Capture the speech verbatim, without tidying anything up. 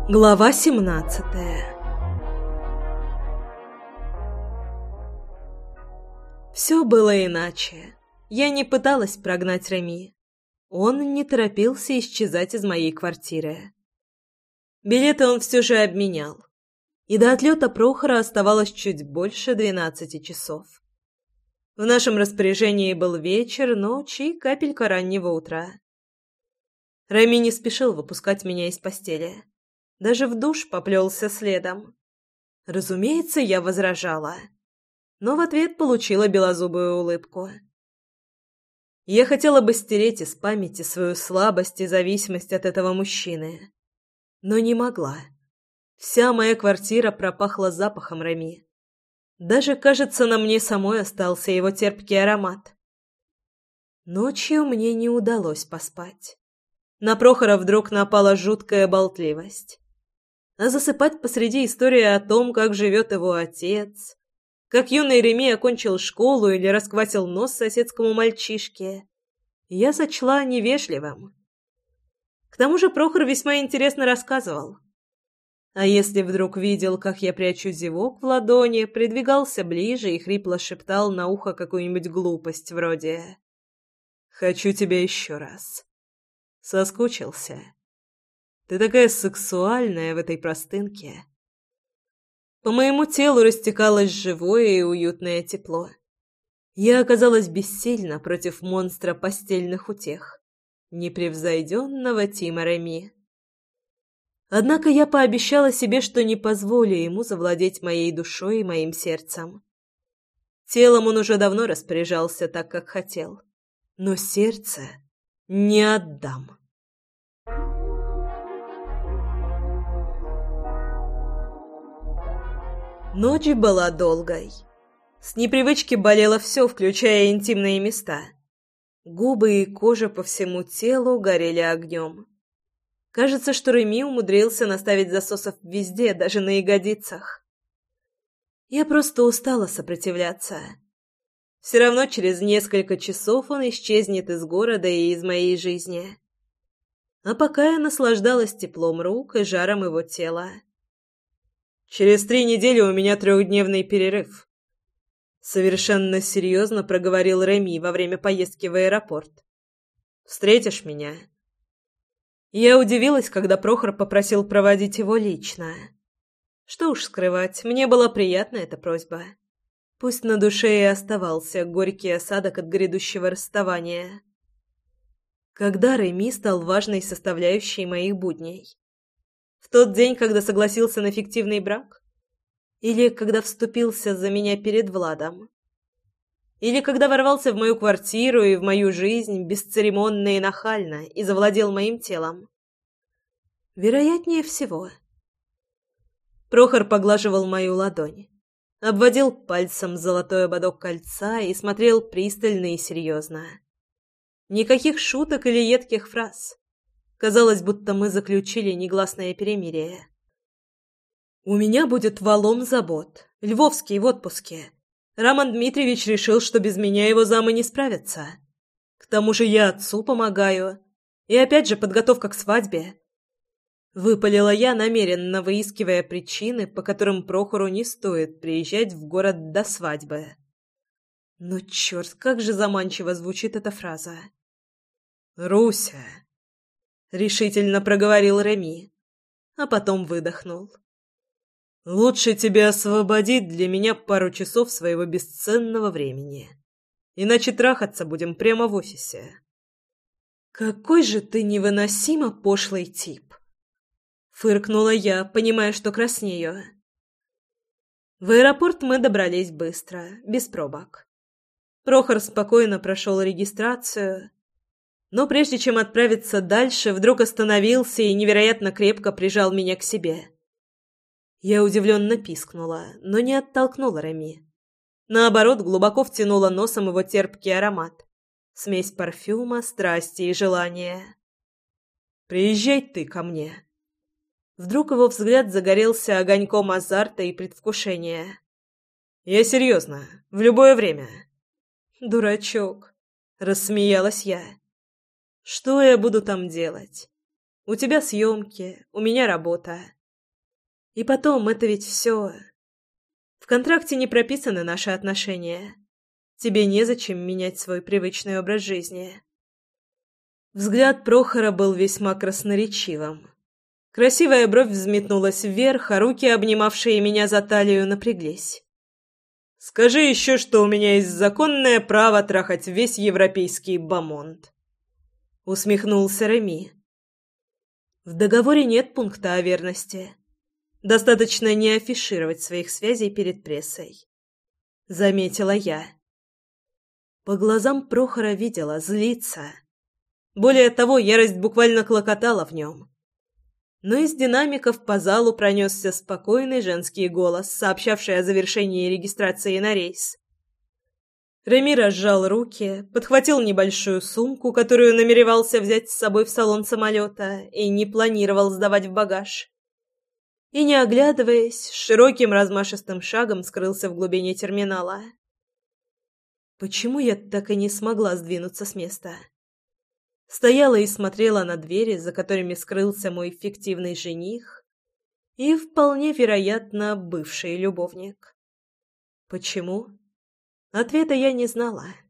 Глава семнадцатая. Все было иначе. Я не пыталась прогнать Реми. Он не торопился исчезать из моей квартиры. Билеты он все же обменял. И до отлета Прохора оставалось чуть больше двенадцати часов. В нашем распоряжении был вечер, ночь и капелька раннего утра. Реми не спешил выпускать меня из постели. Даже в душ поплелся следом. Разумеется, я возражала, но в ответ получила белозубую улыбку. Я хотела бы стереть из памяти свою слабость и зависимость от этого мужчины, но не могла. Вся моя квартира пропахла запахом Реми. Даже, кажется, на мне самой остался его терпкий аромат. Ночью мне не удалось поспать. На Прохора вдруг напала жуткая болтливость. А засыпать посреди истории о том, как живет его отец, как юный Реми окончил школу или расквасил нос соседскому мальчишке, я сочла невежливым. К тому же Прохор весьма интересно рассказывал. А если вдруг видел, как я прячу зевок в ладони, придвигался ближе и хрипло шептал на ухо какую-нибудь глупость вроде «Хочу тебя еще раз». Соскучился. Ты такая сексуальная в этой простынке. По моему телу растекалось живое и уютное тепло. Я оказалась бессильна против монстра постельных утех, непревзойденного Тима Реми. Однако я пообещала себе, что не позволю ему завладеть моей душой и моим сердцем. Телом он уже давно распоряжался так, как хотел, но сердце не отдам. Ночь была долгой. С непривычки болело все, включая интимные места. Губы и кожа по всему телу горели огнем. Кажется, что Реми умудрился наставить засосов везде, даже на ягодицах. Я просто устала сопротивляться. Все равно через несколько часов он исчезнет из города и из моей жизни. А пока я наслаждалась теплом рук и жаром его тела. «Через три недели у меня трехдневный перерыв», — совершенно серьезно проговорил Реми во время поездки в аэропорт. «Встретишь меня?» Я удивилась, когда Прохор попросил проводить его лично. Что уж скрывать, мне была приятна эта просьба. Пусть на душе и оставался горький осадок от грядущего расставания. Когда Реми стал важной составляющей моих будней? В тот день, когда согласился на фиктивный брак? Или когда вступился за меня перед Владом? Или когда ворвался в мою квартиру и в мою жизнь бесцеремонно и нахально и завладел моим телом? Вероятнее всего. Прохор поглаживал мою ладонь, обводил пальцем золотой ободок кольца и смотрел пристально и серьезно. Никаких шуток или едких фраз. Казалось, будто мы заключили негласное перемирие. «У меня будет валом забот. Львовский в отпуске. Роман Дмитриевич решил, что без меня его замы не справятся. К тому же я отцу помогаю. И опять же подготовка к свадьбе». Выпалила я, намеренно выискивая причины, по которым Прохору не стоит приезжать в город до свадьбы. Но черт, как же заманчиво звучит эта фраза. «Руся», — решительно проговорил Реми, а потом выдохнул. «Лучше тебя освободить для меня пару часов своего бесценного времени. Иначе трахаться будем прямо в офисе». «Какой же ты невыносимо пошлый тип!» — фыркнула я, понимая, что краснею. В аэропорт мы добрались быстро, без пробок. Прохор спокойно прошел регистрацию, но прежде чем отправиться дальше, вдруг остановился и невероятно крепко прижал меня к себе. Я удивленно пискнула, но не оттолкнула Реми. Наоборот, глубоко втянула носом его терпкий аромат. Смесь парфюма, страсти и желания. «Приезжай ты ко мне». Вдруг его взгляд загорелся огоньком азарта и предвкушения. «Я серьезно, в любое время». «Дурачок», — рассмеялась я. «Что я буду там делать? У тебя съемки, у меня работа. И потом, это ведь все. В контракте не прописаны наши отношения. Тебе незачем менять свой привычный образ жизни». Взгляд Прохора был весьма красноречивым. Красивая бровь взметнулась вверх, а руки, обнимавшие меня за талию, напряглись. «Скажи еще, что у меня есть законное право трахать весь европейский бомонд», — усмехнулся Реми. «В договоре нет пункта о верности. Достаточно не афишировать своих связей перед прессой», — заметила я. По глазам Прохора видела, злится. Более того, ярость буквально клокотала в нем. Но из динамиков по залу пронесся спокойный женский голос, сообщавший о завершении регистрации на рейс. Реми разжал руки, подхватил небольшую сумку, которую намеревался взять с собой в салон самолета и не планировал сдавать в багаж. И, не оглядываясь, широким размашистым шагом скрылся в глубине терминала. Почему я так и не смогла сдвинуться с места? Стояла и смотрела на двери, за которыми скрылся мой фиктивный жених и, вполне вероятно, бывший любовник. Почему? Ответа я не знала.